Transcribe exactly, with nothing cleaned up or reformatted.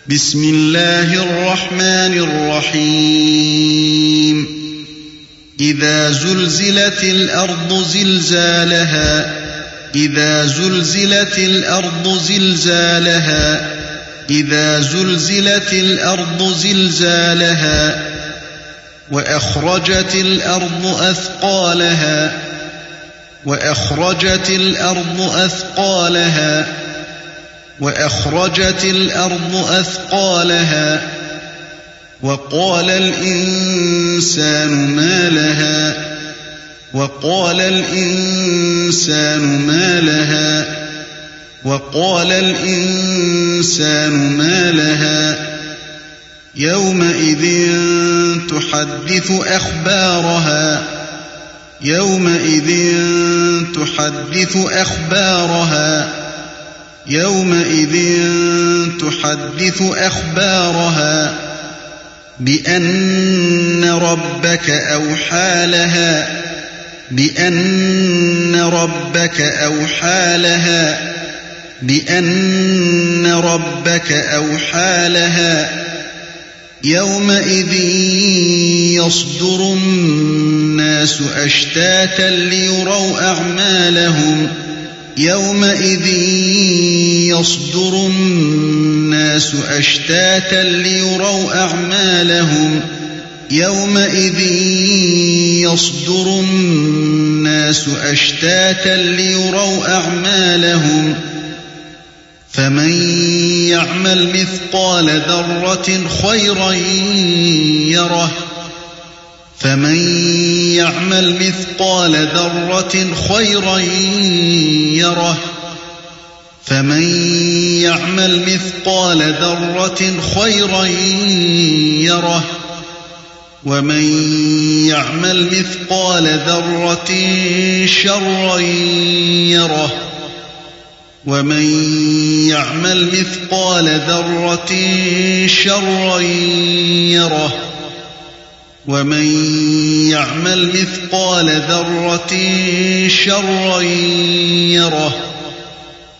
بسم الله الرحمن الرحيم إذا زلزلت الأرض زلزالها إذا زلزلت الأرض زلزالها إذا زلزلت الأرض زلزالها وأخرجت الأرض أثقالها وأخرجت الأرض أثقالها وأخرجت الأرض أثقالها وقال الإنسان ما لها وقال الإنسان ما لها وقال الإنسان ما لها يومئذ تحدث أخبارها يومئذ تحدث أخبارها يومئذ تحدث أخبارها بأن ربك أوحى لها بأن ربك أوحى لها بأن ربك أوحى لها يومئذ يصدر الناس أشتاتا ليروا أعمالهم يومئذ يصدر الناس أشتاتا ليروا أعمالهم يومئذ يصدر الناس أشتاتا ليروا أعمالهم فمن يعمل مثقال ذرة خيرا يره فمن يعمل مثقال ذرة خيرا يره فمن يعمل مثقال ذرة خيرا يره ومن يعمل مثقال ذرة شرا يره ومن يعمل مثقال ذرة شرا يره ومن يعمل مثقال ذرة شرا يره